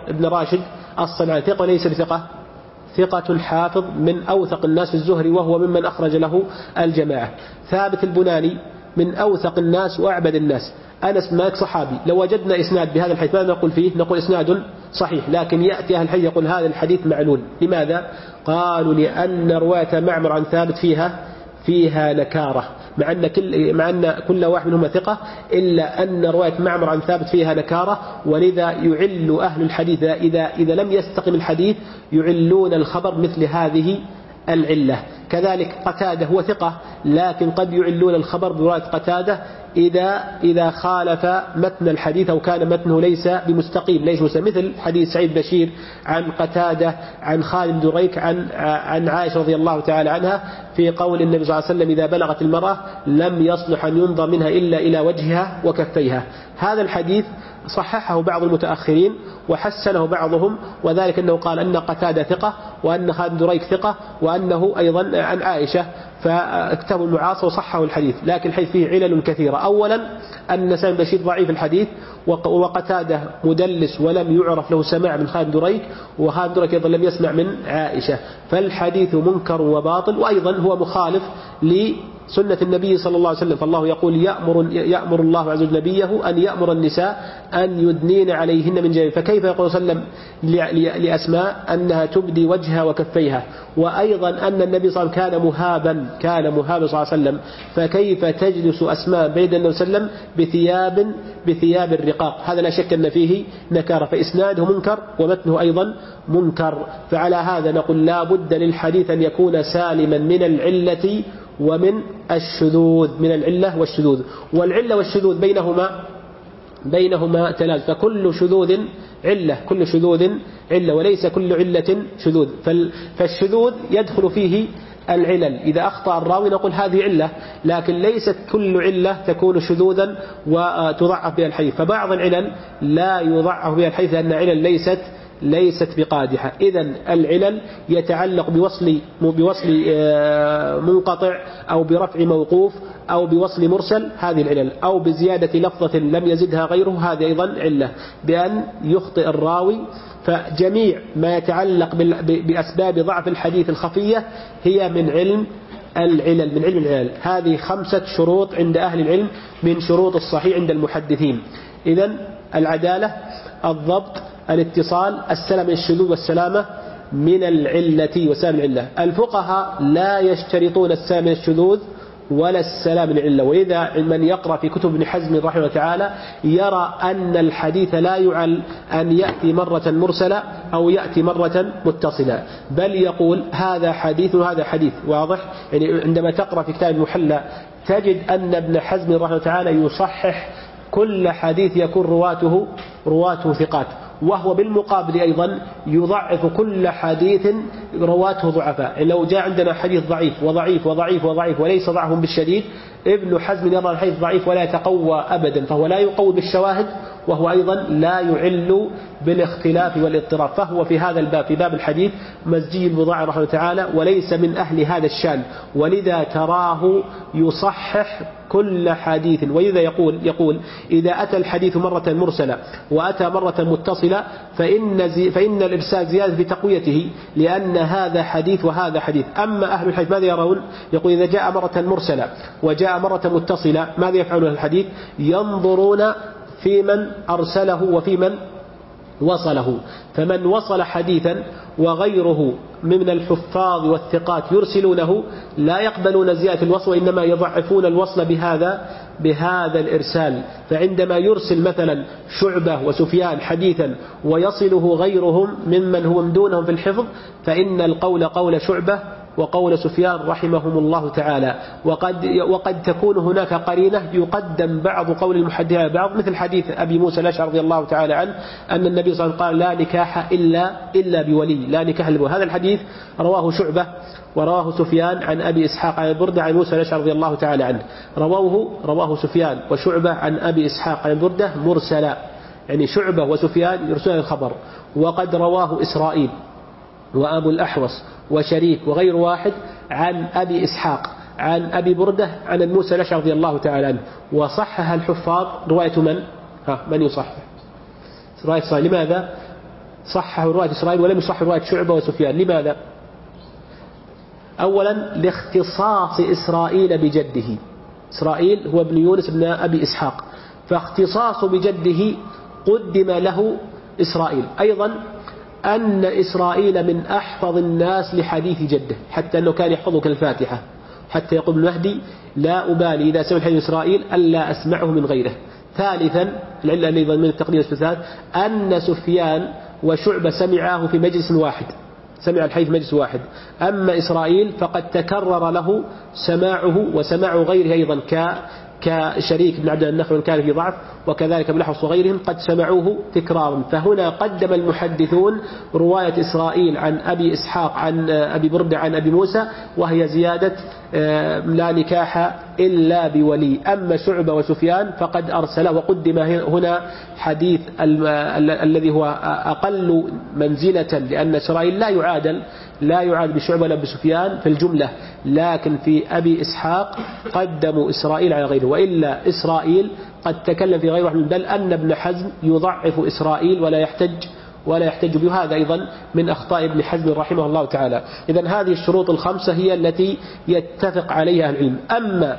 بن راشد الصنعاني ثقة وليس بثقة؟ ثقة حافظ من أوثق الناس في الزهري، وهو ممن أخرج له الجماعة. ثابت البناني من أوثق الناس وأعبد الناس. أنس بن مالك صحابي. لو وجدنا إسناد بهذا الحديث ماذا نقول فيه؟ نقول إسناد صحيح، لكن يأتي أهل الحديث يقول هذا الحديث معلول. لماذا؟ قالوا لأن رواية معمر عن ثابت فيها نكارة، مع أن كل واحد منهم ثقة، إلا أن رواية معمر عن ثابت فيها نكارة، ولذا يعل أهل الحديث إذا لم يستقم الحديث يعلون الخبر مثل هذه العلة. كذلك قتادة هو ثقة، لكن قد يعلون الخبر برواية قتادة إذا خالف متن الحديث أو كان متنه ليس بمستقيم، مثل حديث سعيد بشير عن قتادة عن خالد بن دريك عن عائشة رضي الله تعالى عنها في قول النبي صلى الله عليه وسلم إذا بلغت المرأة لم يصلح أن ينظر منها إلا إلى وجهها وكفيها. هذا الحديث صححه بعض المتأخرين وحسنه بعضهم، وذلك أنه قال أن قتادة ثقة، وأن خالد بن دريك ثقة، وأنه أيضا عن عائشة، فاكتبوا المعاصر وصححوا الحديث. لكن الحديث فيه علل كثيرة. أولا أن سعيد بشير ضعيف الحديث، وقتادة مدلس ولم يعرف له سماع من خالد بن دريك، وخالد بن دريك أيضا لم يسمع من عائشة، فالحديث منكر وباطل. وأيضا هو مخالف لسنة النبي صلى الله عليه وسلم، فالله يقول يأمر الله عز وجل نبيه أن يأمر النساء أن يدنين عليهن من جلابيبهن، فكيف يقول صلى الله عليه وسلم لأسماء أنها تبدي وجهها وكفيها؟ وأيضا أن النبي صلى الله عليه وسلم كان مهابا صلى الله عليه وسلم، فكيف تجلس أسماء بين النبي صلى الله عليه وسلم بثياب الرقاق؟ هذا لا شك أن فيه نكارة، فإسناده منكر ومتنه أيضا منكر. فعلى هذا نقول لا بد للحديث أن يكون سالما من العلة ومن الشذوذ، من العلة والشذوذ. والعلة والشذوذ بينهما تلازم، فكل شذوذ علة وليس كل علة شذوذ. فالشذوذ يدخل فيه العلل، إذا أخطأ الراوي نقول هذه علة، لكن ليست كل علة تكون شذوذا وتضعف بها الحديث. فبعض العلل لا يضعف بها الحديث لأن علل ليست بقادحة. إذن العلل يتعلق بوصل منقطع أو برفع موقوف أو بوصل مرسل، هذه العلل، أو بزيادة لفظة لم يزدها غيره، هذه أيضا علة بأن يخطئ الراوي. فجميع ما يتعلق بأسباب ضعف الحديث الخفية هي من علم العلل. هذه 5 شروط عند أهل العلم من شروط الصحيح عند المحدثين. إذن العدالة، الضبط، الاتصال، السلام من الشذوذ والسلامة من العلة وسلام العلة. الفقهاء لا يشترطون السلام من الشذوذ ولا السلام من العلة، وإذا من يقرأ في كتب ابن حزم رحمه الله تعالى يرى أن الحديث لا يعل أن يأتي مرة مرسلة أو يأتي مرة متصلة، بل يقول هذا حديث وهذا حديث. واضح؟ يعني عندما تقرأ في كتاب المحلى تجد أن ابن حزم رحمه الله تعالى يصحح كل حديث يكون رواته ثقات، وهو بالمقابل أيضا يضعف كل حديث رواته ضعفاء. يعني لو جاء عندنا حديث ضعيف وضعيف وضعيف وضعيف وليس ضعفهم بالشديد، ابن حزم يرى الحديث ضعيف ولا يتقوى أبدا، فهو لا يقوي بالشواهد، وهو أيضا لا يعل بالاختلاف والاضطراب، فهو في هذا الباب، في باب الحديث، مزجي البضاعة رحمه الله تعالى، وليس من أهل هذا الشان، ولذا تراه يصحح كل حديث. ولذا يقول إذا أتى الحديث مرة مرسلة وأتى مرة متصلة فإن الإرسال زيادة في تقويته، لأن هذا حديث وهذا حديث. أما أهل الحديث ماذا يرون؟ يقول إذا جاء مرة مرسلة وجاء مرة متصلة ماذا يفعلون الحديث؟ ينظرون في من أرسله وفي من وصله، فمن وصل حديثا وغيره من الحفاظ والثقات يرسلونه لا يقبلون زيادة الوصل، وإنما يضعفون الوصل بهذا الإرسال. فعندما يرسل مثلا شعبة وسفيان حديثا ويصله غيرهم ممن هو دونهم في الحفظ، فإن القول قول شعبة وقول سفيان رحمهم الله تعالى. وقد تكون هناك قرينة يقدم بعض قول المحدثين على بعض، مثل حديث أبي موسى الأشعري رضي الله تعالى عنه أن النبي صلى الله عليه وسلم قال لا نكاح إلا بولي، لا نكاح إلا بولي. هذا الحديث رواه شعبة ورواه سفيان عن أبي إسحاق عن بردة عن موسى الأشعري رضي الله تعالى عنه، رواه سفيان وشعبة عن أبي إسحاق عن بردة مرسلا، يعني شعبة وسفيان يرسلون الخبر. وقد رواه إسرائيل وأبو الأحوص وشريك وغير واحد عن أبي إسحاق عن أبي بردة عن موسى الأشعري رضي الله تعالى عنه. وصحها الحفاظ رواية من يصحح؟ رواية صحيح. لماذا؟ صحح رواية إسرائيل ولم يصحح رواية شعبة وسفيان. لماذا؟ أولا لاختصاص إسرائيل بجده. إسرائيل هو ابن يونس بن أبي إسحاق، فاختصاص بجده قدم له إسرائيل. أيضا أن إسرائيل من أحفظ الناس لحديث جده، حتى أنه كان يحفظه كالفاتحة، حتى يقول المهدي لا أبالي إذا سمع حديث إسرائيل ألا أسمعه من غيره. ثالثا العلة أيضا من التقديم والثالث أن سفيان وشعبة سمعاه في مجلس واحد، سمع الحديث مجلس واحد. أما إسرائيل فقد تكرر له سماعه وسماع غيره أيضا كشريك بن عبد النخل كان في ضعف، وكذلك ابن أحوص وغيرهم قد سمعوه تكرارا. فهنا قدم المحدثون رواية إسرائيل عن أبي إسحاق عن أبي بردة عن أبي موسى، وهي زيادة لا نكاح إلا بولي. أما شعبة وسفيان فقد أرسله، وقدم هنا حديث الذي هو أقل منزلة، لأن إسرائيل لا يعادل بشعبة ولا بسفيان في الجملة، لكن في أبي إسحاق قدموا إسرائيل على غيره. وإلا إسرائيل قد تكلم في غيره، بل أن ابن حزم يضعف إسرائيل ولا يحتج به. هذا أيضا من أخطاء ابن حزم رحمه الله تعالى. إذن هذه الشروط الخمسة هي التي يتفق عليها العلم. أما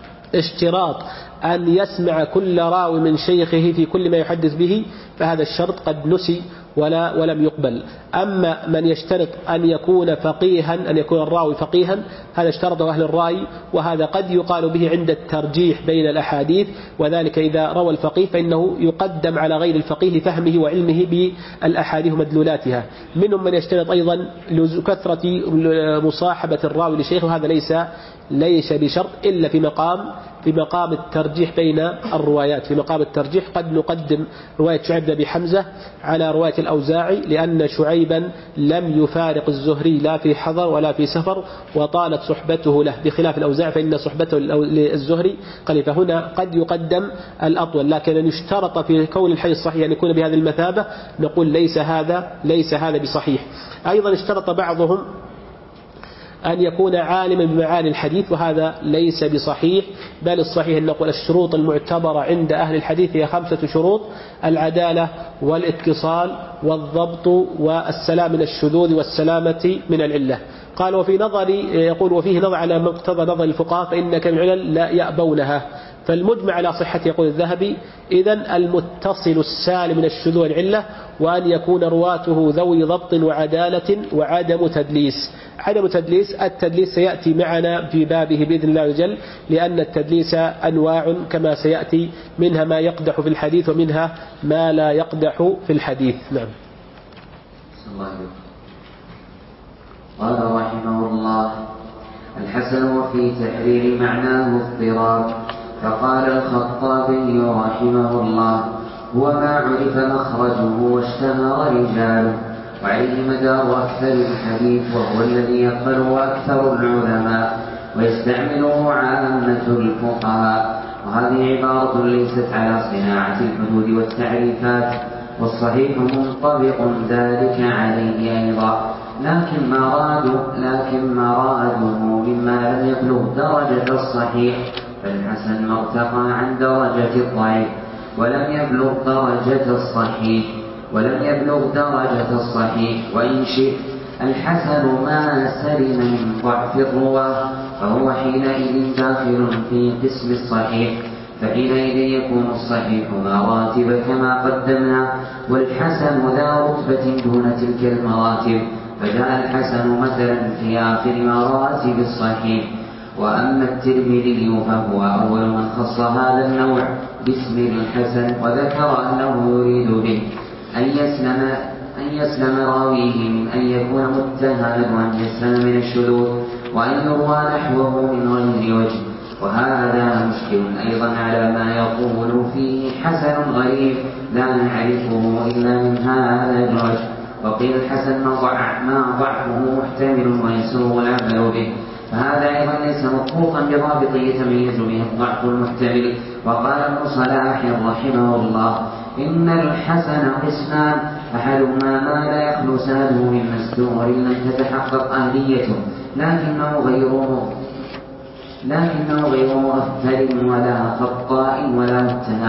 اشتراط أن يسمع كل راوي من شيخه في كل ما يحدث به فهذا الشرط قد نسي ولم يقبل. أما من يشترط أن يكون فقيها، أن يكون الراوي فقيها، هذا اشترطه أهل الرأي، وهذا قد يقال به عند الترجيح بين الأحاديث، وذلك إذا روى الفقيه فإنه يقدم على غير الفقيه لفهمه وعلمه بالأحاديث ومدلولاتها. منهم من يشترط أيضا كثرة مصاحبة الراوي لشيخه، وهذا ليس بشرط إلا في مقام الترجيح بين الروايات. في مقام الترجيح قد نقدم رواية شعيب بن أبي حمزة على رواية الأوزاعي، لأن شعيبا لم يفارق الزهري لا في حضر ولا في سفر، وطالت صحبته له، بخلاف الأوزاعي فإن صحبته للزهري قليل. فهنا قد يقدم الأطول، لكن أن يشترط في كون الحديث الصحيح أن يكون بهذه المثابة نقول ليس هذا بصحيح. أيضا اشترط بعضهم أن يكون عالما بمعاني الحديث، وهذا ليس بصحيح، بل الصحيح أن نقول الشروط المعتبرة عند أهل الحديث هي 5 شروط: العدالة والاتصال والضبط والسلام من الشذوذ والسلامة من العلة. قال وفي نظري يقول وفيه نظر على مقتضى نظر الفقهاء فإن كم العلل لا يأبونها، فالمجمع على صحة يقول الذهبي إذن المتصل السالم من الشذوذ والعلة، وأن يكون رواته ذوي ضبط وعدالة وعدم تدليس. عدم تدليس، التدليس سيأتي معنا في بابه بإذن الله وجل، لأن التدليس أنواع كما سيأتي، منها ما يقدح في الحديث ومنها ما لا يقدح في الحديث. نعم. قال رحمه الله: الحسن في تحرير معناه اضطراب. فقال الخطابي رحمه الله: هو ما عرف مخرجه واشتهر رجاله، وعليه مدار أكثر الحديث، وهو الذي يقبله أكثر العلماء ويستعمله عامة الفقهاء. وهذه عبارة ليست على صناعة الحدود والتعريفات، والصحيح منطبق ذلك عليه أيضا، لكن ما رادوا مما لم يبلغ درجة الصحيح، فالحسن ما ارتقى عن درجة الضعيف ولم يبلغ درجة الصحيح. وإن شئت الحسن ما سلم من ضعف الرواة، فهو حينئذ داخل في قسم الصحيح، فحينئذ يكون الصحيح مراتب كما قدمنا، والحسن ذا رتبة دون تلك المراتب، فجاء الحسن مثلا في آخر مراتب الصحيح. وأما الترمذي فهو أول من خص هذا النوع باسم الحسن، وذكر أنه يريد به أن يسلم راويه من أن يكون متهما، وأن يسلم من الشذوذ، وأن يروى نحوه من غير وجه. وهذا مشكل أيضا على ما يقول فيه حسن غريب لا نعرفه إلا من هذا الوجه. وقيل الحسن ما ضعفه محتمل ويسوغ العمل به، فهذا أيضا ليس مطبوقا بضابط يتميز به الضعف المحتمل. وقال ابن صلاح رحمه الله: إن الحسن قسمان، أحدهما ما لا يخلو سنده من مستور لم تتحقق أهليته، لكنه غير مغفل ولا خطاء ولا متهم،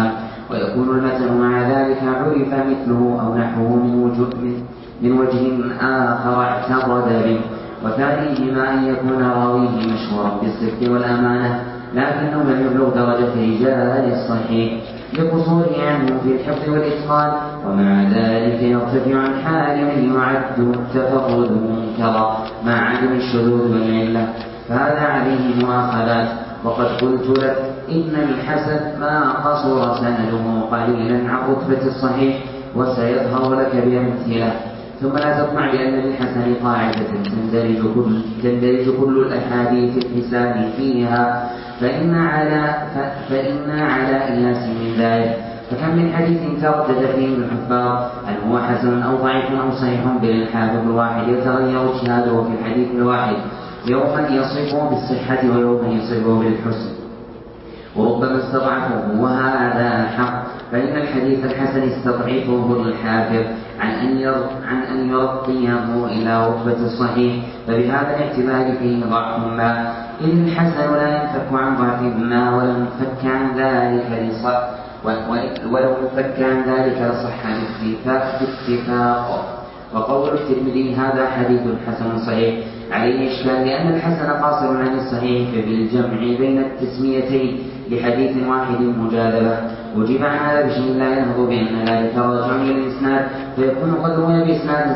ويكون المتن مع ذلك عرف مثله أو نحوه من وجه آخر اعتقد به. وثانيهما أن يكون راويه مشهورا بالصدق والأمانة لكنه لم يبلغ درجة رجال الصحيح لقصوره عنه في الحفظ والإتقان، ومع ذلك يرتفع عن حال من يعد تفرده منكرا مع عدم الشذوذ والعلة، فهذا عليه مؤاخذات. وقد قلت لك إن الحسن ما قصر سنده قليلا عن رتبة الصحيح، وسيظهر لك بأمثلة. ثم لا تطمع بأن للحسن قاعدة تندرج كل الأحاديث الحسان فيها، فإن على إياس من ذلك. فكم من حديث تردد فيه الحفاظ هل هو حسن أو ضعيف أو صحيح بالحافظ الواحد يتغير اجتهاده في الحديث الواحد، يوما يصفه بالصحة ويوما يصفه بالحسن، وربما استضعفه، وهذا حق. فإن الحديث الحسن يستضعفه الحافظ عن أن يرقيه إلى رتبة الصحيح، فبهذا الاعتبار فيه ضعف ما، إذ الحسن لا ينفك عن ضعف ما، ولو انفك عن ذلك لصح باتفاق. وقول الترمذي هذا حديث حسن صحيح عليه إشكال، لأن الحسن قاصر عن الصحيح بالجمع بين التسميتين لحديث واحد مجاذبة. وجب عن هذا بشيء لا ينهض بأن ذلك راجع إلى الإسناد، فيكون قد روي بإسناد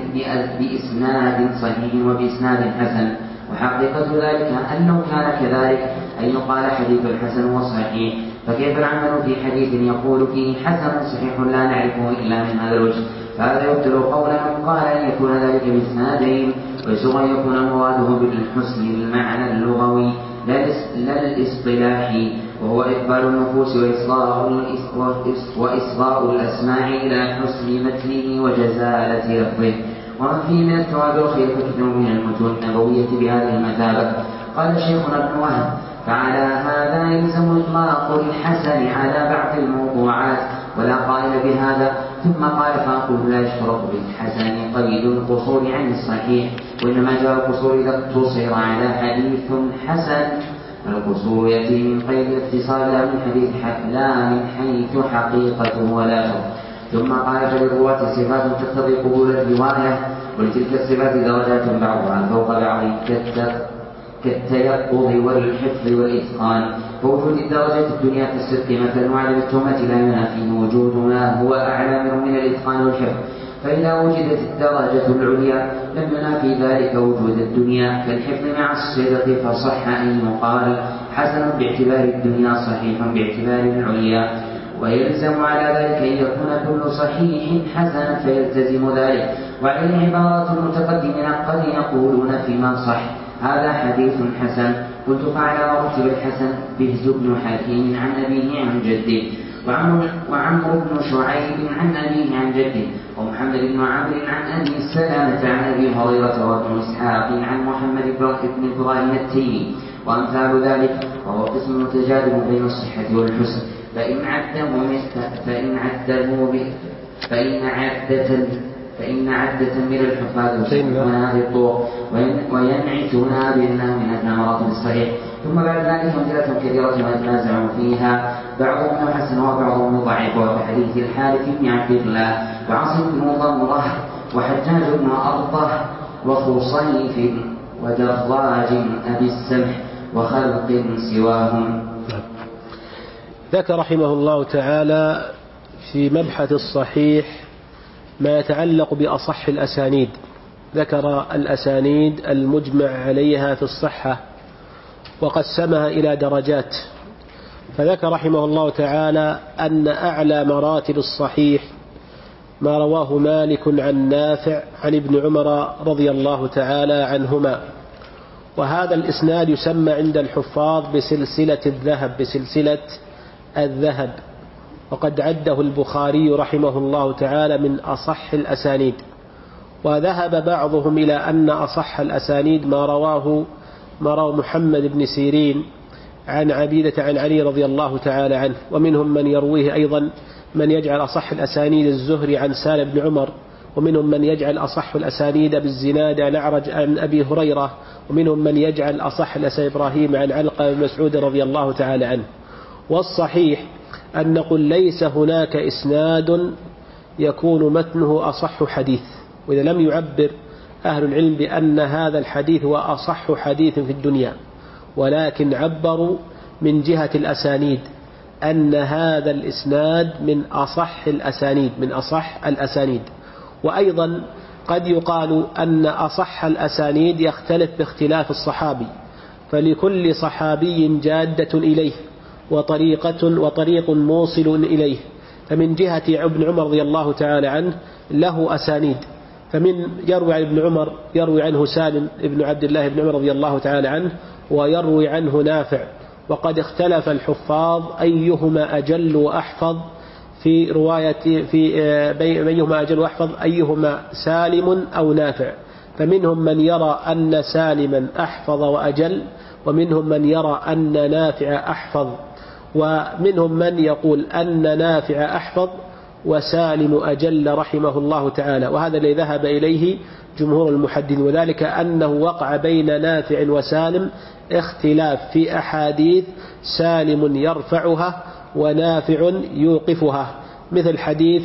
صحيح وبإسناد حسن. وحقيقة ذلك أنه كان كذلك أن يقال حديث الحسن وصحيح، فكيف العمل في حديث يقول فيه حسن صحيح لا نعرفه إلا من هذا الوجه؟ فهذا يبطل قول من قال أن يكون ذلك بإسنادين، ويسوغ أن يكون مراده بالحسن المعنى اللغوي لا الاصطلاحي، وهو إقبال النفوس وإصغاء الأسماع إلى حسن متنه وجزالة لفظه. ومن فيه من التوابع خلف كثير من المتون النبوية بهذه المثابة. قال شيخنا ابن وهب: فعلى هذا يلزم إطلاق الحسن على بعض الموضوعات ولا قائل بهذا. ثم قال: فأقول لا يشترط بالحسن قيد القصور عن الصحيح، وإنما جاء القصور إذا اقتصر على حديث حسن، القصور يأتي من قيد الاتصال لا من حيث حقيقته ولا شرط. ثم قال: فللرواة صفات تقتضي قبول الرواية، ولتلك الصفات درجات بعضها فوق بعض كالتيقظ والحفظ والإتقان. فوجود الدرجات الدنيا في الصدق مثلا وعدم التهمة لا ينافي وجود ما هو أعلى منه من الإتقان والحفظ، فإذا وجدت الدرجة العليا لم ينافي ذلك وجود الدنيا كالحفظ مع الصدق، فصح أن يقال حسن باعتبار الدنيا صحيح باعتبار العليا. ويلزم على ذلك أن يكون كل صحيح حسنا فيلتزم ذلك. وعليه عبارة المتقدمين قد يقولون فيما صح هذا حديث حسن. قلت: فعلى مرتب الحسن بهز بن حكيم عن أبيه عن جده، وعمرو بن شعيب عن أبيه عن جده، ومحمد بن عمرو عن أبي سلمة عن أبي هريرة، وابن إسحاق عن محمد بن إبراهيم التيمي، وأمثال ذلك. وهو قسم متجاذب بين الصحة والحسن، فإن عدة من الحفاظ يصحون هذه الطرق وينعتونها بأنها من الثمرات الصحيح. ثم بعد ذلك أمثلة كثيرة ويتنازع فيها، بعضهم يحسن وبعضهم يضعف، وكحديث الحارث بن عبد الله وعاصم بن ضمرة وحجاج بن أرطه وخصيف ودراج أبي السمح وخلق سواهم. ذكر رحمه الله تعالى في مبحث الصحيح ما يتعلق بأصح الأسانيد. ذكر الأسانيد المجمع عليها في الصحة وقسمها إلى درجات. فذكر رحمه الله تعالى أن أعلى مراتب الصحيح ما رواه مالك عن نافع عن ابن عمر رضي الله تعالى عنهما، وهذا الإسناد يسمى عند الحفاظ بسلسلة الذهب، وقد عده البخاري رحمه الله تعالى من أصح الأسانيد. وذهب بعضهم إلى أن أصح الأسانيد ما رواه محمد بن سيرين عن عبيدة عن علي رضي الله تعالى عنه، ومنهم من يرويه أيضا من يجعل أصح الأسانيد الزهري عن سالم بن عمر، ومنهم من يجعل أصح الأسانيد بالزناد عن أعرج عن أبي هريرة، ومنهم من يجعل أصح الأسانيد إبراهيم عن علقة بن مسعود رضي الله تعالى عنه. والصحيح أن نقول ليس هناك إسناد يكون متنه أصح حديث. وإذا لم يعبر أهل العلم بأن هذا الحديث هو أصح حديث في الدنيا، ولكن عبروا من جهة الأسانيد أن هذا الإسناد من أصح الأسانيد. وأيضا قد يقال أن أصح الأسانيد يختلف باختلاف الصحابي، فلكل صحابي جادة إليه وطريق موصل إليه. فمن جهة ابن عمر رضي الله تعالى عنه له أسانيد، فمن يروي عن ابن عمر يروي عنه سالم ابن عبد الله بن عمر رضي الله تعالى عنه، ويروي عنه نافع. وقد اختلف الحفاظ أيهما أجل وأحفظ في رواية أيهما أجل وأحفظ، أيهما سالم أو نافع. فمنهم من يرى أن سالما أحفظ وأجل، ومنهم من يرى أن نافع أحفظ، ومنهم من يقول أن نافع أحفظ وسالم أجل رحمه الله تعالى. وهذا الذي ذهب إليه جمهور المحدثين، وذلك أنه وقع بين نافع وسالم اختلاف في أحاديث سالم يرفعها ونافع يوقفها، مثل حديث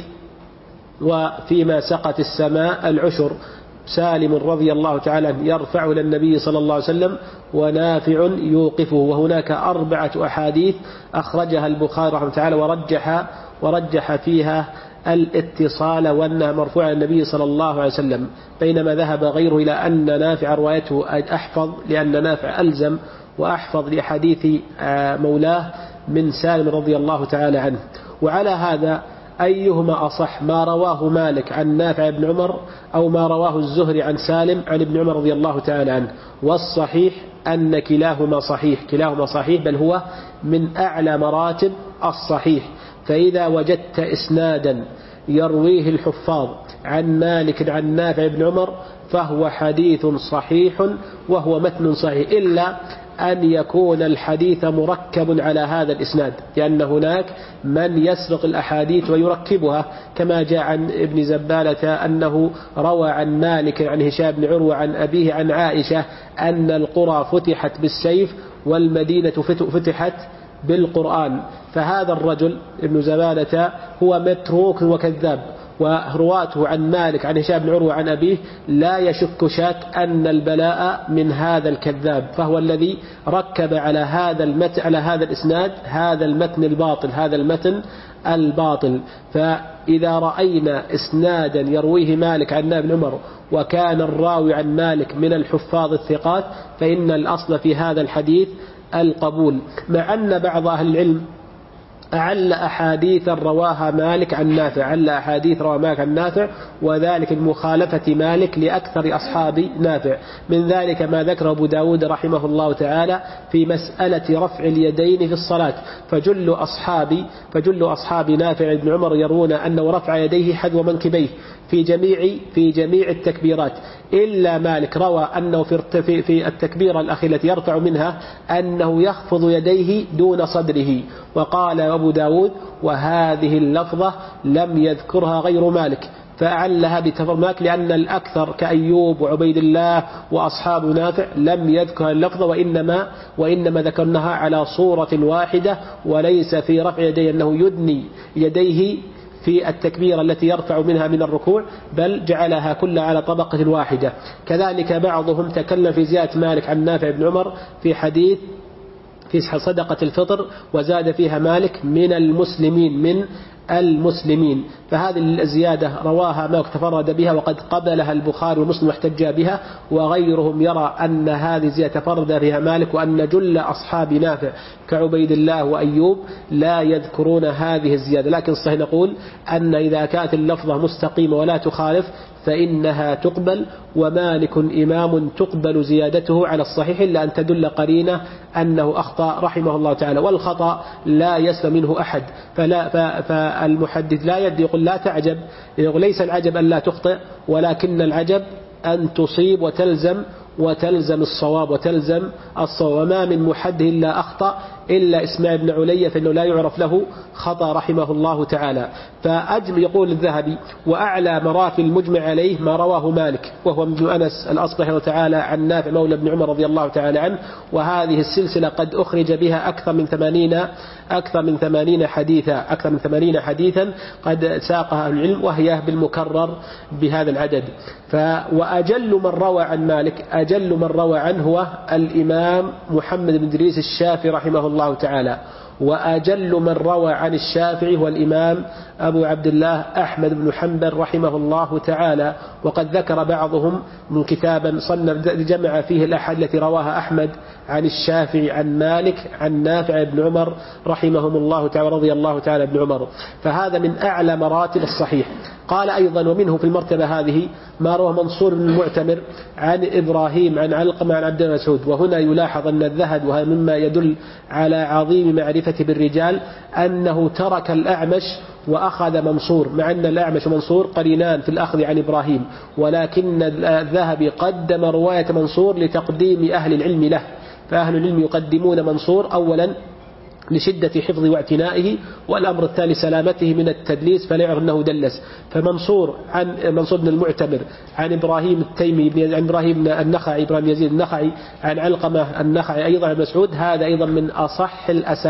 وفيما سقت السماء العشر، سالم رضي الله تعالى يرفعه للنبي صلى الله عليه وسلم ونافع يوقفه. وهناك 4 أحاديث أخرجها البخاري رحمه تعالى ورجح فيها الاتصال وأنها مرفوعة للنبي صلى الله عليه وسلم، بينما ذهب غيره إلى أن نافع روايته أحفظ، لأن نافع ألزم وأحفظ لحديث مولاه من سالم رضي الله تعالى عنه. وعلى هذا أيهما أصح، ما رواه مالك عن نافع بن عمر أو ما رواه الزهري عن سالم عن ابن عمر رضي الله تعالى عنه؟ والصحيح أن كلاهما صحيح، بل هو من أعلى مراتب الصحيح. فإذا وجدت إسنادا يرويه الحفاظ عن مالك عن نافع بن عمر فهو حديث صحيح وهو متن صحيح، إلا أن يكون الحديث مركب على هذا الإسناد، لأن هناك من يسرق الأحاديث ويركبها، كما جاء عن ابن زبالة أنه روى عن مالك عن هشام بن عروة عن أبيه عن عائشة أن القرى فتحت بالسيف والمدينة فتحت بالقرآن. فهذا الرجل ابن زبالة هو متروك وكذاب، ورواته عن مالك عن هشام بن عروة عن أبيه لا يشك شاك أن البلاء من هذا الكذاب، فهو الذي ركب على هذا الإسناد هذا المتن الباطل. فإذا رأينا إسنادا يرويه مالك عن نافع بن عمر وكان الراوي عن مالك من الحفاظ الثقات، فإن الأصل في هذا الحديث القبول، مع أن بعض أهل العلم أعل أحاديث رواها مالك عن نافع، وذلك بمخالفة مالك لأكثر أصحاب نافع. من ذلك ما ذكر أبو داود رحمه الله تعالى في مسألة رفع اليدين في الصلاة، فجل أصحاب نافع بن عمر يرون أنه رفع يديه حذو منكبيه في جميع التكبيرات، إلا مالك روى أنه في التكبيرة الأخيرة التي يرفع منها أنه يخفض يديه دون صدره. وقال أبو داود وهذه اللفظة لم يذكرها غير مالك، فأعلها بتفرد مالك، لأن الأكثر كأيوب وعبيد الله وأصحاب نافع لم يذكر اللفظة، وإنما ذكرناها على صورة واحدة، وليس في رفع يديه أنه يدني يديه في التكبيرة التي يرفع منها من الركوع، بل جعلها كلها على طبقة واحدة. كذلك بعضهم تكلم في زيادة مالك عن نافع بن عمر في حديث في صدقة الفطر، وزاد فيها مالك من المسلمين، فهذه الزيادة رواها مالك تفرد بها، وقد قبلها البخاري ومسلم واحتج بها، وغيرهم يرى أن هذه الزيادة تفرد بها مالك، وأن جل أصحاب نافع كعبيد الله وأيوب لا يذكرون هذه الزيادة. لكن صحيح نقول أن إذا كانت اللفظة مستقيمة ولا تخالف فإنها تقبل، ومالك إمام تقبل زيادته على الصحيح، إلا أن تدل قرينة أنه أخطأ رحمه الله تعالى، والخطأ لا يسلم منه أحد. فالمحدث لا يقول لا تعجب، يقول ليس العجب أن لا تخطئ، ولكن العجب أن تصيب وتلزم الصواب، وما من محدث إلا أخطأ إلا إسماعيل بن علية فإنه لا يعرف له خطأ رحمه الله تعالى. يقول الذهبي: وأعلى مراتب المجمع عليه ما رواه مالك وهو ابن أنس الأصبحي تعالى عن نافع مولى ابن عمر رضي الله تعالى عنه، وهذه السلسلة قد أخرج بها أكثر من 80 حديثا قد ساقها العلم، وهي بالمكرر بهذا العدد. وأجل من روى عن مالك أجل من روى عنه هو الإمام محمد بن إدريس الشافعي رحمه الله تعالى، وأجل من روى عن الشافعي هو الإمام أبو عبد الله أحمد بن حنبل رحمه الله تعالى. وقد ذكر بعضهم من كتابا صنف جمع فيه الأحاديث التي رواها أحمد عن الشافعي عن مالك عن نافع بن عمر رحمهم الله تعالى رضي الله تعالى ابن عمر، فهذا من أعلى مراتب الصحيح. قال أيضا: ومنه في المرتبة هذه ما روى منصور بن المعتمر عن إبراهيم عن علقمة عن عبد الله مسعود. وهنا يلاحظ أن الذهب، وهذا مما يدل على عظيم معرفة بالرجال، أنه ترك الأعمش وأخذ منصور، مع أن الأعمش ومنصور قرينان في الأخذ عن إبراهيم، ولكن الذهبي قدم رواية منصور لتقديم أهل العلم له، فأهل العلم يقدمون منصور أولا لشدة حفظه واعتنائه، والأمر الثاني سلامته من التدليس فلا يعرف أنه دلس. فمنصور عن منصور بن المعتمر عن إبراهيم التيمي عن إبراهيم النخعي إبراهيم يزيد النخعي عن علقمة النخعي أيضا عن مسعود، هذا أيضا من أصح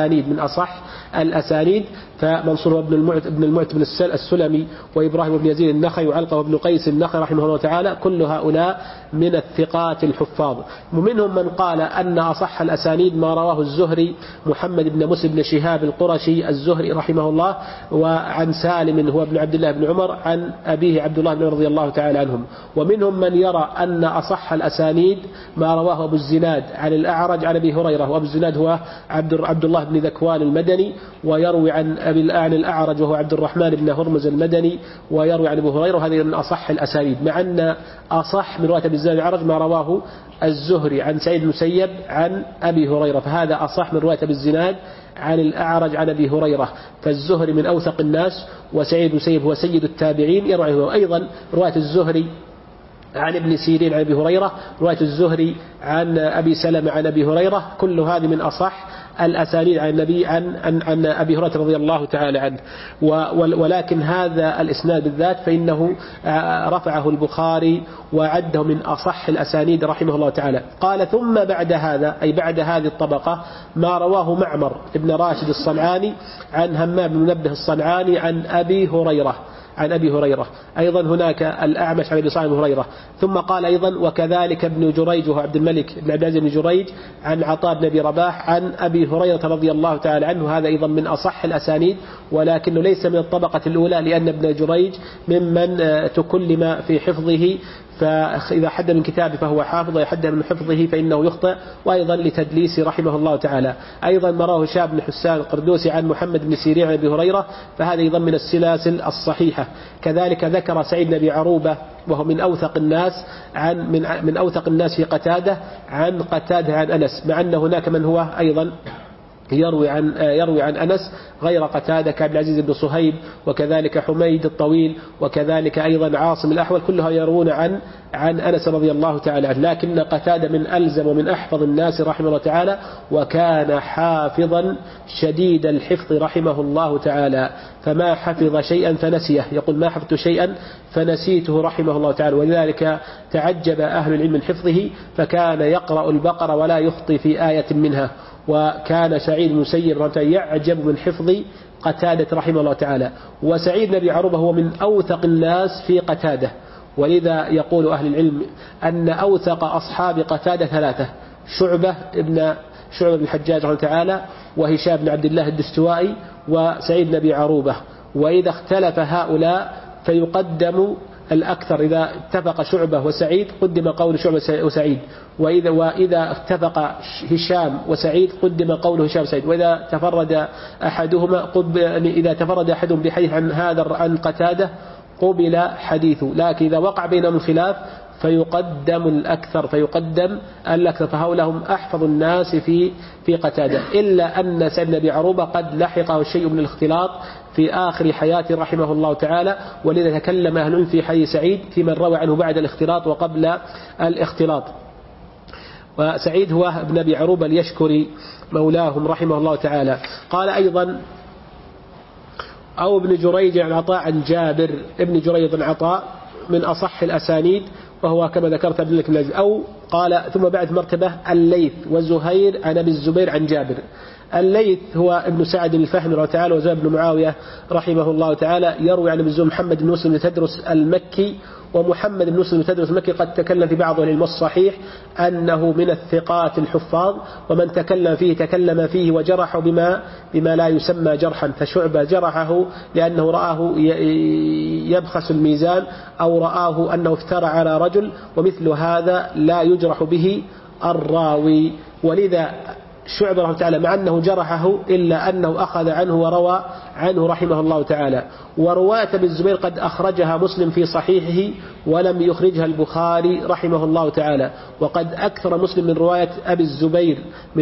الأسانيد. فمنصور بن المعتمر السلمي وإبراهيم بن يزيد النخعي وعلقمة بن قيس النخعي رحمه الله تعالى كل هؤلاء من الثقات الحفاظ. ومنهم من قال أن أصح الأسانيد ما رواه الزهري محمد بن مسلم بن شهاب القرشي الزهري رحمه الله، وعن سالم هو ابن عبد الله بن عمر عن أبيه عبد الله بن عمر رضي الله تعالى عنهم. ومنهم من يرى أن أصح الأسانيد ما رواه أبو الزناد عن الأعرج عن أبي هريرة، وأبو الزناد هو عبد الله بن ذكوان المدني، ويروي عن الأعرج وهو عبد الرحمن بن هرمز المدني، ويروي عن أبي هريرة، وهذه من أصح الأسانيد. مع أن أصح من رواية أبي الزناد الأعرج ما رواه الزهري عن سعيد بن المسيب عن أبي هريرة، فهذا أصح من رواية أبي الزناد عن الأعرج عن أبي هريرة. فالزهري من أوثق الناس، وسعيد بن المسيب هو سيد التابعين يروي. أيضا رواية الزهري عن ابن سيرين عن أبي هريرة، رواية الزهري عن أبي سلمة عن أبي هريرة، كل هذه من أصح الأسانيد عن النبي عن أبي هريرة رضي الله تعالى عنه. ولكن هذا الإسناد بالذات فإنه رفعه البخاري وعده من أصح الأسانيد رحمه الله تعالى. قال: ثم بعد هذا، أي بعد هذه الطبقة، ما رواه معمر ابن راشد الصنعاني عن همام بن منبه الصنعاني عن أبي هريرة أيضا هناك الأعمش عن أبي صالح بن هريرة. ثم قال أيضا: وكذلك ابن جريج وهو عبد الملك بن عبد العزيز بن جريج عن عطاء بن أبي رباح عن أبي هريرة رضي الله تعالى عنه، هذا أيضا من أصح الأسانيد، ولكنه ليس من الطبقة الأولى، لأن ابن جريج ممن تكلم في حفظه، فإذا حد من كتابه فهو حافظ، ويحد من حفظه فإنه يخطئ، وأيضا لتدليس رحمه الله تعالى. أيضا مراه هشام بن حسان القردوسي عن محمد بن سيرين عن أبي هريرة، فهذا أيضا من السلاسل الصحيحة. كذلك ذكر سعيد بن أبي عروبة وهو من أوثق الناس في قتادة عن أنس، مع أن هناك من هو أيضا يروي عن أنس غير قتادة كعبد العزيز بن صهيب، وكذلك حميد الطويل، وكذلك أيضا عاصم الأحول، كلها يروون عن أنس رضي الله تعالى عنه. لكن قتادة من ألزم ومن أحفظ الناس رحمه الله تعالى، وكان حافظا شديد الحفظ رحمه الله تعالى، فما حفظ شيئا فنسيه، يقول: ما حفظت شيئا فنسيته رحمه الله تعالى. ولذلك تعجب أهل العلم من حفظه، فكان يقرأ البقرة ولا يخطي في آية منها. وكان سعيد بن المسيب يعجب من حفظ قتادة رحمه الله تعالى. وسعيد بن أبي عروبة هو من أوثق الناس في قتادة، ولذا يقول أهل العلم أن أوثق أصحاب قتادة ثلاثة: شعبة بن الحجاج رحمه الله تعالى، وهشام بن عبد الله الدستوائي، وسعيد بن أبي عروبة. وإذا اختلف هؤلاء فيقدم الأكثر، إذا اتفق شعبة وسعيد قدم قول شعبة وسعيد، وإذا اتفق هشام وسعيد قدم قول هشام وسعيد، وإذا تفرد أحدهم بحديث عن قتادة قبل حديثه. لكن إذا وقع بينهم خلاف فيقدم الأكثر، فهؤلاء هم أحفظ الناس في قتادة، إلا أن سعيد بن أبي عروبة قد لحقه شيء من الاختلاط في آخر حياته رحمه الله تعالى، ولذا تكلم أهل العلم في حي سعيد في من روى عنه بعد الاختلاط وقبل الاختلاط. وسعيد هو ابن أبي عروبة اليشكري مولاهم رحمه الله تعالى. قال أيضا أو ابن جريج عن عطاء عن جابر، ابن جريج عن عطاء من أصح الأسانيد، وهو كما ذكرت عبد الله بن أو قال ثم بعد مرتبة الليث وزهير عن أبي الزبير عن جابر. الليث هو ابن سعد الفهمي رحمه الله تعالى وزهير بن معاوية رحمه الله تعالى، يروي عن ابن محمد بن مسلم تدرس المكي، ومحمد بن مسلم تدرس المكي قد تكلم في بعض العلم الصحيح أنه من الثقات الحفاظ، ومن تكلم فيه وجرحه بما لا يسمى جرحا، فشعبة جرحه لأنه رآه يبخس الميزان أو رآه أنه افترى على رجل، ومثل هذا لا يجرح به الراوي. ولذا شعبة رحمه تعالى مع أنه جرحه إلا أنه أخذ عنه وروى عنه رحمه الله تعالى. ورواية ابن الزبير قد أخرجها مسلم في صحيحه ولم يخرجها البخاري رحمه الله تعالى، وقد أكثر مسلم من رواية أبي الزبير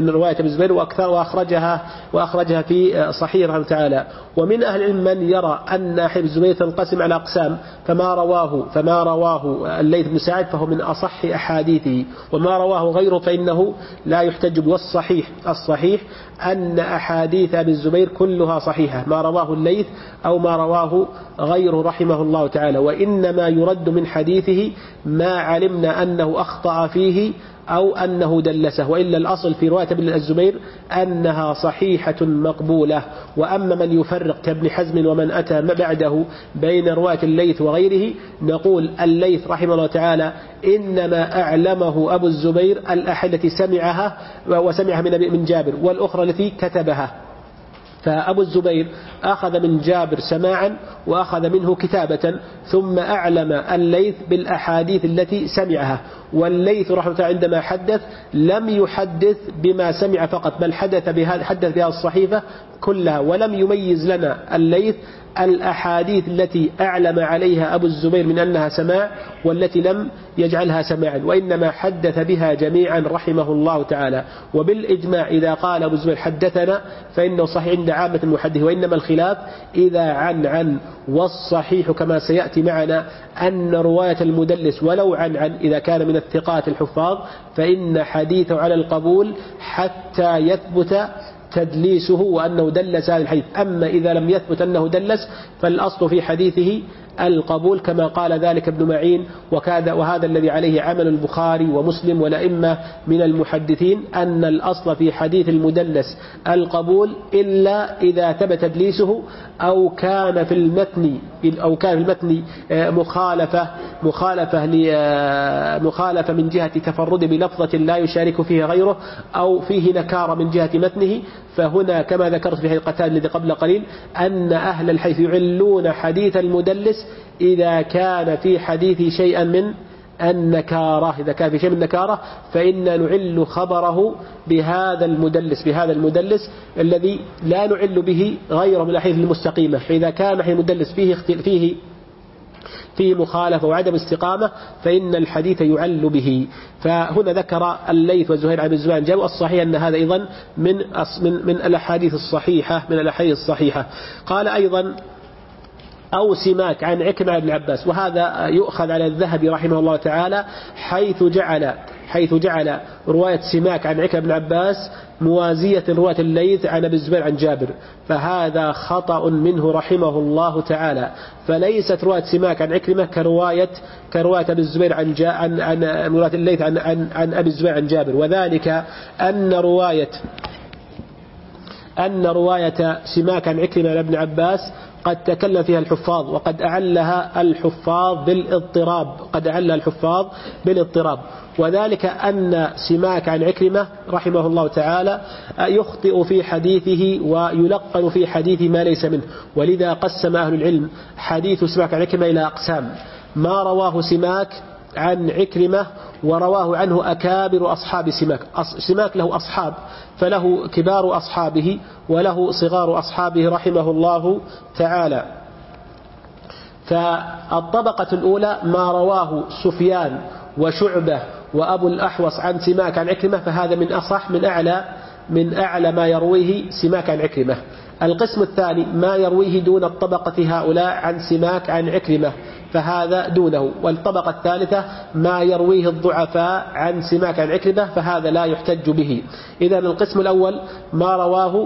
وأخرجها في صحيح رحمه تعالى. ومن أهل العلم من يرى أن حديث الزبير تنقسم على أقسام، فما رواه الليث بن سعد فهو من أصح أحاديثه، وما رواه غيره فإنه لا يحتج به. الصحيح أن أحاديث أبي الزبير كلها صحيحة، ما رواه الليث أو ما رواه غيره رحمه الله تعالى، وإنما يرد من حديثه ما علمنا أنه أخطأ فيه أو أنه دلسه، وإلا الأصل في رواية ابن الزبير أنها صحيحة مقبولة. وأما من يفرق كابن حزم ومن أتى بعده بين رواية الليث وغيره، نقول الليث رحمه الله تعالى إنما أعلمه أبو الزبير الأحاديث التي سمعها وسمعها من جابر، والأخرى التي كتبها. فأبو الزبير أخذ من جابر سماعا وأخذ منه كتابة، ثم أعلم الليث بالأحاديث التي سمعها. والليث رحمه الله عندما حدث لم يحدث بما سمع فقط، بل حدث بها الصحيفة كلها، ولم يميز لنا الليث الأحاديث التي أعلم عليها أبو الزبير من أنها سماع والتي لم يجعلها سماعا، وإنما حدث بها جميعا رحمه الله تعالى. وبالإجماع إذا قال أبو الزبير حدثنا فإنه صحيح عند عامة المحدث، وإنما الخلاف إذا عن والصحيح كما سيأتي معنا أن رواية المدلس ولو عن إذا كان من الثقات الحفاظ فإن حديثه على القبول حتى يثبت تدليسه وأنه دلس هذا الحديث. أما إذا لم يثبت أنه دلس فالأصل في حديثه القبول، كما قال ذلك ابن معين، وهذا الذي عليه عمل البخاري ومسلم والأئمة من المحدثين، أن الأصل في حديث المدلس القبول إلا إذا ثبت تدليسه أو كان في المتن مخالفة من جهة تفرد بلفظة لا يشارك فيها غيره، أو فيه نكارة من جهة متنه. فهنا كما ذكرت في قتادة الذي قبل قليل أن أهل الحديث يعلون حديث المدلس إذا كان في حديث شيئا من النكارة، إذا كان في شيء من النكارة فإن نعل خبره بهذا المدلس الذي لا نعل به غيره من الأحاديث المستقيمة. فإذا كان حديث المدلس فيه مخالفة وعدم استقامة فإن الحديث يعل به. فهنا ذكر الليث وزهير عن الزبير عن جابر. الصحيح أن هذا أيضا من الأحاديث الصحيحة. قال أيضا أو سماك عن عكرمة بن عباس، وهذا يؤخذ على الذهبي رحمه الله تعالى حيث جعل رواية سماك عن عكرمة بن عباس موازية رواية الليث عن أبي الزبير عن جابر، فهذا خطأ منه رحمه الله تعالى. فليست رواية سماك عن عكرمة كرواية أبي الزبير عن رواية الليث عن أبي الزبير عن جابر، وذلك أن رواية سماك عن عكرمة عن ابن عباس قد تكلم فيها الحفاظ، وقد أعلها الحفاظ بالاضطراب، وذلك أن سماك عن عكرمة رحمه الله تعالى يخطئ في حديثه ويلقن في حديثه ما ليس منه. ولذا قسم أهل العلم حديث سماك عن عكرمة إلى أقسام: ما رواه سماك عن عكرمة ورواه عنه أكابر أصحاب سماك له أصحاب، فله كبار أصحابه وله صغار أصحابه رحمه الله تعالى. فالطبقة الأولى ما رواه سفيان وشعبة وأبو الأحوص عن سماك عن عكرمة، فهذا من أعلى ما يرويه سماك عن عكرمة. القسم الثاني ما يرويه دون الطبقة هؤلاء عن سماك عن عكرمة، فهذا دونه. والطبقة الثالثة ما يرويه الضعفاء عن سماك عن عكرمة فهذا لا يحتج به. إذا القسم الأول ما رواه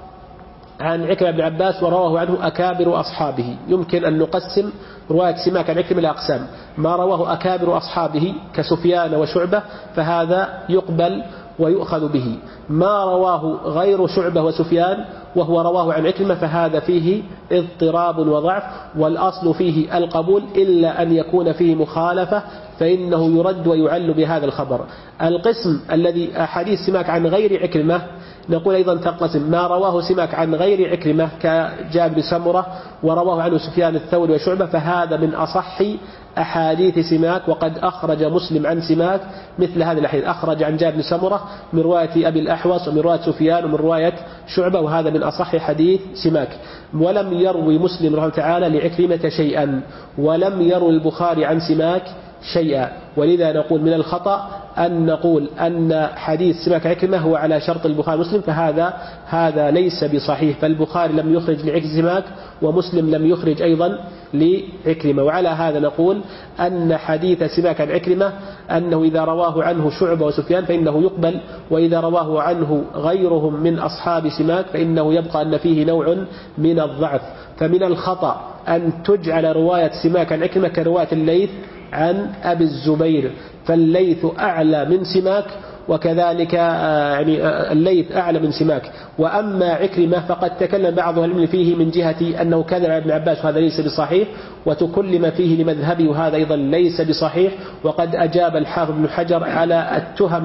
عن عكرمة بن عباس ورواه عنه أكابر أصحابه. يمكن أن نقسم رواية سماك عن عكرمة إلى أقسام: ما رواه أكابر أصحابه كسفيان وشعبة فهذا يقبل ويؤخذ به. ما رواه غير شعبة وسفيان وهو رواه عن عكرمة فهذا فيه اضطراب وضعف، والأصل فيه القبول إلا أن يكون فيه مخالفة فإنه يرد ويعل بهذا الخبر. القسم الذي أحاديث سماك عن غير عكرمة نقول أيضا تنقسم: ما رواه سماك عن غير عكرمة كجابر بن سمرة ورواه عنه سفيان الثوري وشعبة فهذا من أصح أحاديث سماك، وقد أخرج مسلم عن سماك مثل هذه الأحاديث، أخرج عن جابر بن سمرة من رواية أبي الأحوص ومن رواية سفيان ومن رواية شعبة، وهذا من أصح حديث سماك. ولم يروي مسلم رحمه تعالى لعكرمة شيئا، ولم يروي البخاري عن سماك شيئا، ولذا نقول من الخطأ أن نقول أن حديث سماك عكرمة هو على شرط البخاري ومسلم، فهذا ليس بصحيح، فالبخاري لم يخرج لعكرمة سماك ومسلم لم يخرج أيضا لعكرمة. وعلى هذا نقول أن حديث سماك عن عكرمة أنه إذا رواه عنه شعبة وسفيان فإنه يقبل، وإذا رواه عنه غيرهم من أصحاب سماك فإنه يبقى أن فيه نوع من الضعف. فمن الخطأ أن تجعل رواية سماك عن عكرمة كرواية الليث عن أبي الزبير، فالليث أعلى من سماك، وكذلك يعني الليث أعلى من سماك. وأما عكرمة فقد تكلم بعض العلم فيه من جهة أنه كذب على ابن عباس وهذا ليس بصحيح، وتكلم فيه لمذهبه وهذا أيضا ليس بصحيح. وقد أجاب الحافظ بن حجر على التهم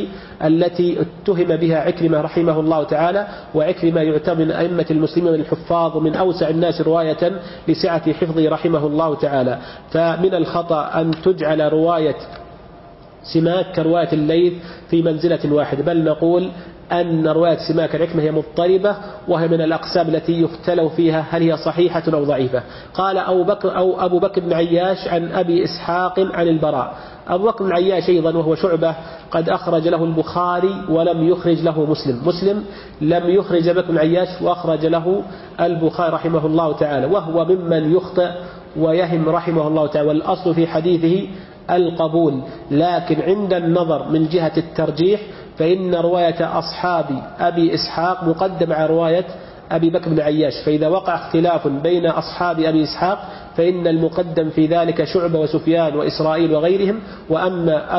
التي اتهم بها عكرمة رحمه الله تعالى، وعكرمة يعتبر من أئمة المسلمين من الحفاظ ومن أوسع الناس رواية لسعة حفظه رحمه الله تعالى. فمن الخطأ أن تجعل رواية سماك كرواية الليث في منزلة واحدة، بل نقول أن رواية سماك العكرمة هي مضطربة، وهي من الأقسام التي يختلف فيها هل هي صحيحة أو ضعيفة. قال أبو بكر بن عياش عن أبي إسحاق عن البراء. أبو بكر بن عياش أيضا وهو شعبة قد أخرج له البخاري ولم يخرج له مسلم لم يخرج أبو بكر بن عياش وأخرج له البخاري رحمه الله تعالى، وهو ممن يخطئ ويهم رحمه الله تعالى، والأصل في حديثه القبول. لكن عند النظر من جهة الترجيح فإن رواية أصحاب أبي إسحاق مقدم على رواية أبي بكر بن عياش، فإذا وقع اختلاف بين أصحاب أبي إسحاق فإن المقدم في ذلك شعبة وسفيان وإسرائيل وغيرهم. وأما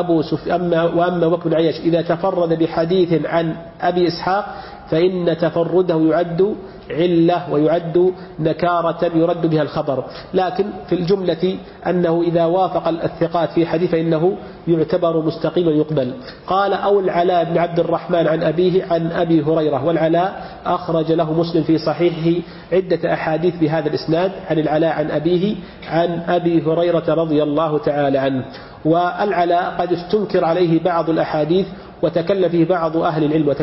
أبو بكر بن عياش إذا تفرد بحديث عن أبي إسحاق فإن تفرده يعد علة ويعد نكارة يرد بها الخبر. لكن في الجملة أنه إذا وافق الثقات في حديث فإنه يعتبر مستقيما يقبل. قال أو العلاء بن عبد الرحمن عن أبيه عن أبي هريرة، والعلاء أخرج له مسلم في صحيحه عدة أحاديث بهذا الإسناد عن العلاء عن أبيه عن أبي هريرة رضي الله تعالى عنه. والعلاء قد استنكر عليه بعض الأحاديث وتكلم فيه بعض أهل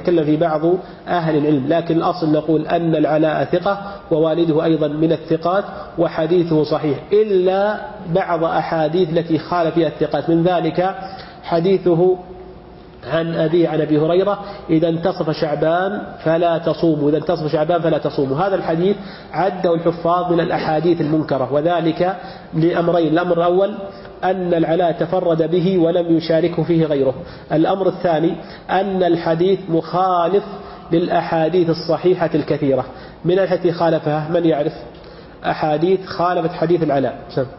العلم، لكن الأصل نقول أن العلاء ثقة ووالده أيضا من الثقات وحديثه صحيح، إلا بعض أحاديث التي خالف فيها الثقات، من ذلك حديثه عن أبي هريرة إذا انتصف شعبان فلا تصوموا. هذا الحديث عده الحفاظ من الأحاديث المنكرة، وذلك لأمرين: الأمر الأول أن العلاء تفرد به ولم يشاركه فيه غيره. الأمر الثاني أن الحديث مخالف للأحاديث الصحيحة الكثيرة. من التي خالفها من يعرف؟ أحاديث خالفت حديث العلاء.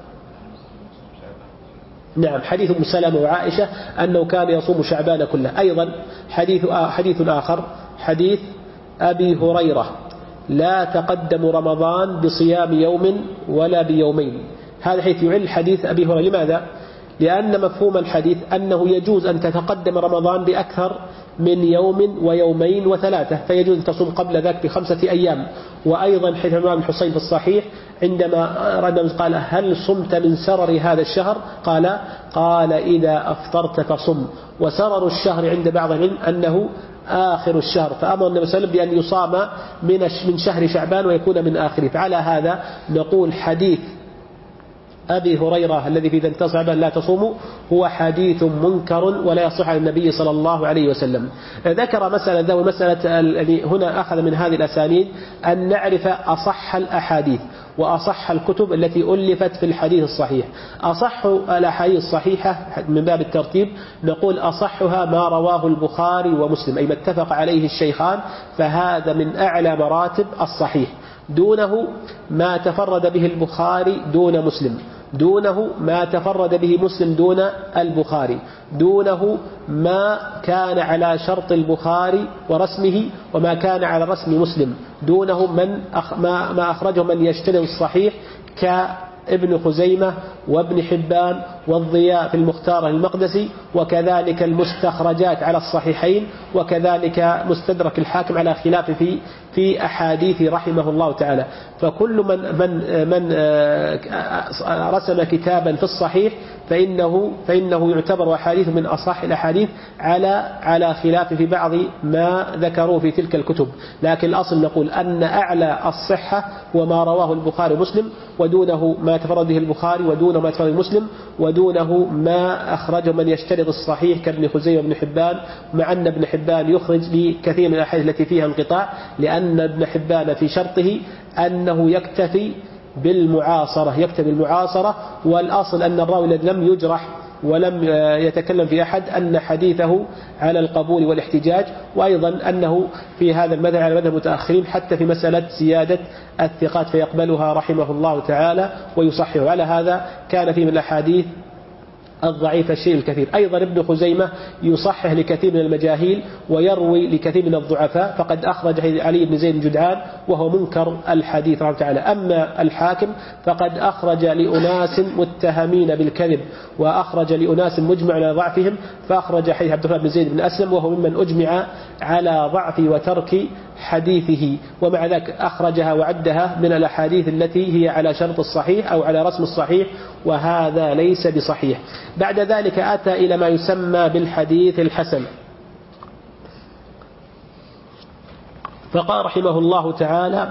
نعم، حديث أم سلمة وعائشة أنه كان يصوم شعبان كله. أيضا حديث آخر حديث أبي هريرة لا تقدم رمضان بصيام يوم ولا بيومين. هذا حيث يعل حديث أبي هريرة. لماذا؟ لأن مفهوم الحديث أنه يجوز أن تتقدم رمضان بأكثر من يوم ويومين وثلاثة، فيجوز أن تصوم قبل ذلك ب5 أيام. وأيضا حديث عمران بن حصين في الصحيح عندما قال هل صمت من سرر هذا الشهر؟ قال إذا أفطرت فصم. وسرر الشهر عند بعض العلم أنه آخر الشهر، فأمر النبي صلى الله عليه وسلم بأن يصام من شهر شعبان ويكون من آخره. فعلى هذا نقول حديث أبي هريرة الذي في إذا انتصف شعبان لا تصوموا هو حديث منكر ولا يصح عن النبي صلى الله عليه وسلم. ذكر مسألة هنا أخذ من هذه الأسانيد أن نعرف أصح الأحاديث، وأصح الكتب التي ألفت في الحديث الصحيح. أصح الأحاديث الصحيحة من باب الترتيب نقول أصحها ما رواه البخاري ومسلم، أي ما اتفق عليه الشيخان، فهذا من أعلى مراتب الصحيح. دونه ما تفرد به البخاري دون مسلم، دونه ما تفرد به مسلم دون البخاري، دونه ما كان على شرط البخاري ورسمه وما كان على رسم مسلم، دونه ما أخرجه من يشتري الصحيح كابن خزيمة وابن حبان والضياء في المختار المقدسي، وكذلك المستخرجات على الصحيحين، وكذلك مستدرك الحاكم على خلاف في أحاديث رحمه الله تعالى. فكل من رسم كتابا في الصحيح فإنه يعتبر أحاديث من أصح الأحاديث على خلاف في بعض ما ذكروا في تلك الكتب. لكن الأصل نقول أن أعلى الصحة وما رواه البخاري ومسلم، ودونه ما تفرد به البخاري، ودونه ما تفرد مسلم، ودونه ما أخرجه من يشترط الصحيح كابن خزيمة وابن حبان، مع أن ابن حبان يخرج لكثير من الأحاديث التي فيها انقطاع، لأن ابن حبان في شرطه أنه يكتفي بالمعاصرة، والأصل أن الراوي الذي لم يجرح ولم يتكلم في أحد أن حديثه على القبول والاحتجاج، وأيضا أنه في هذا المذهب على مذهب المتأخرين حتى في مسألة زيادة الثقات فيقبلها رحمه الله تعالى ويصحح. على هذا كان في من الأحاديث الضعيف الشيء الكثير. أيضا ابن خزيمة يصحح لكثير من المجاهيل ويروي لكثير من الضعفاء، فقد أخرج علي بن زيد جدعان وهو منكر الحديث رحمه تعالى. أما الحاكم فقد أخرج لأناس متهمين بالكذب، وأخرج لأناس مجمع على ضعفهم، فأخرج حديث عبد الرحمن بن زيد بن أسلم وهو ممن أجمع على ضعف وترك حديثه، ومع ذلك أخرجها وعدها من الأحاديث التي هي على شرط الصحيح أو على رسم الصحيح، وهذا ليس بصحيح. بعد ذلك أتى إلى ما يسمى بالحديث الحسن، فقال رحمه الله تعالى: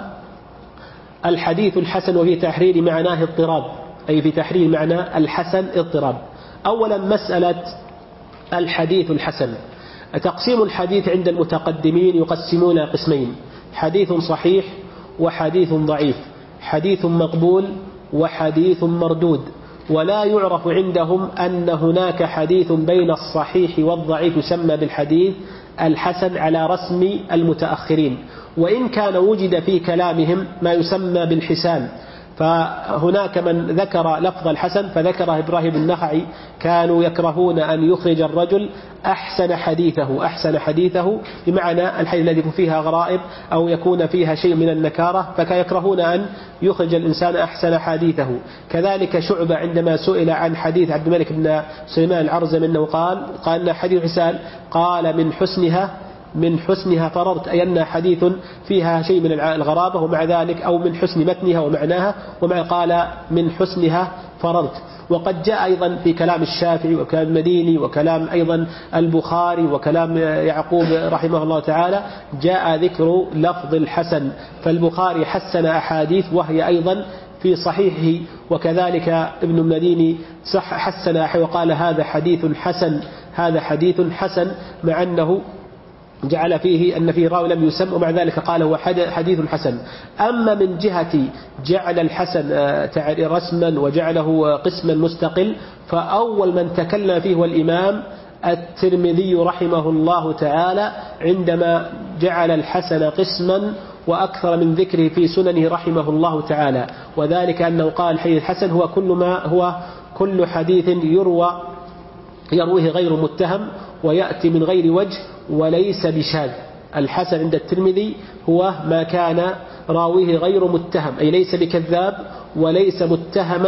الحديث الحسن وفي تحرير معناه اضطراب، أي في تحرير معنى الحسن اضطراب. أولا مسألة الحديث الحسن. تقسيم الحديث عند المتقدمين يقسمون قسمين: حديث صحيح وحديث ضعيف، حديث مقبول وحديث مردود. ولا يعرف عندهم أن هناك حديث بين الصحيح والضعيف يسمى بالحديث الحسن على رسم المتأخرين، وإن كان وجد في كلامهم ما يسمى بالحسان. فهناك من ذكر لفظ الحسن فذكره إبراهيم النخعي، كانوا يكرهون أن يخرج الرجل أحسن حديثه بمعنى الحديث الذي فيها غرائب أو يكون فيها شيء من النكارة، فيكرهون أن يخرج الإنسان أحسن حديثه. كذلك شعبة عندما سئل عن حديث عبد الملك بن سليمان العرزم أنه قال أن حديث حسان، قال من حسنها فررت، أي أن حديث فيها شيء من الغرابة ومع ذلك، أو من حسن متنها ومعناها، قال من حسنها فررت. وقد جاء أيضا في كلام الشافعي وكلام المديني وكلام أيضا البخاري وكلام يعقوب رحمه الله تعالى جاء ذكر لفظ الحسن، فالبخاري حسن أحاديث وهي أيضا في صحيحه، وكذلك ابن المديني حسن وقال هذا حديث حسن، مع أنه جعل فيه أن فيه راوي لم يسم، ومع ذلك قال هو حديث حسن. أما من جهة جعل الحسن رسما وجعله قسما مستقل، فأول من تكلم فيه هو الإمام الترمذي رحمه الله تعالى عندما جعل الحسن قسما وأكثر من ذكره في سننه رحمه الله تعالى، وذلك أنه قال الحديث الحسن هو كل حديث يرويه غير متهم ويأتي من غير وجه وليس بشاذ. الحسن عند الترمذي هو ما كان راويه غير متهم، أي ليس بكذاب وليس متهما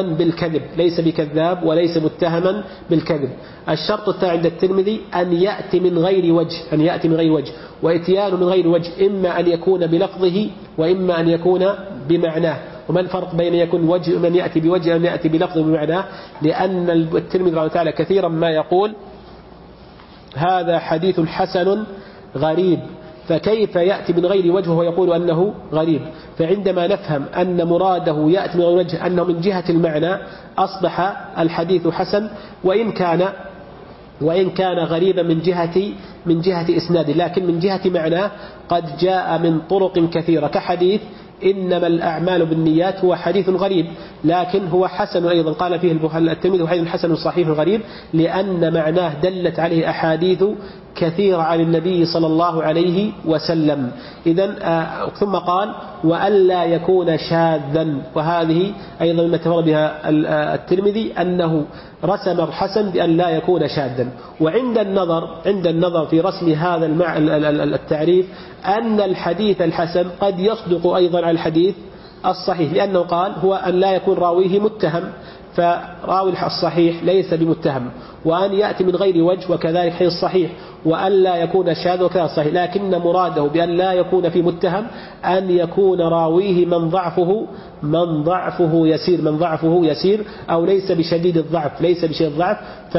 بالكذب. الشرط الثاني عند الترمذي أن يأتي من غير وجه، وإتيان من غير وجه إما أن يكون بلفظه وإما أن يكون بمعناه. وما الفرق بين يكون وجه من يأتي بوجه ومن يأتي بلفظه بمعناه؟ لأن الترمذي رحمه الله تعالى كثيرا ما يقول هذا حديث حسن غريب، فكيف يأتي من غير وجه وهو يقول أنه غريب؟ فعندما نفهم أن مراده يأتي من غير وجه أنه من جهة المعنى أصبح الحديث حسن، وإن كان غريبا من جهة إسناده، لكن من جهة معناه قد جاء من طرق كثيرة، كحديث إنما الأعمال بالنيات هو حديث غريب، لكن هو حسن أيضا، قال فيه الترمذي وحديث حسن صحيح غريب، لأن معناه دلت عليه أحاديث كثيرة عن النبي صلى الله عليه وسلم. إذن ثم قال وألا يكون شاذا، وهذه أيضا مما تفرد بها الترمذي أنه رسم الحسن بأن لا يكون شاذا. وعند النظر في رسم هذا التعريف أن الحديث الحسن قد يصدق أيضا على الحديث الصحيح، لأنه قال هو أن لا يكون راويه متهم، فراوي الصحيح ليس بمتهم، وأن يأتي من غير وجه، وكذلك حديث الصحيح، وأن لا يكون شاذ وكذا صحيح، لكن مراده بأن لا يكون في متهم أن يكون راويه من ضعفه يسير أو ليس بشديد الضعف،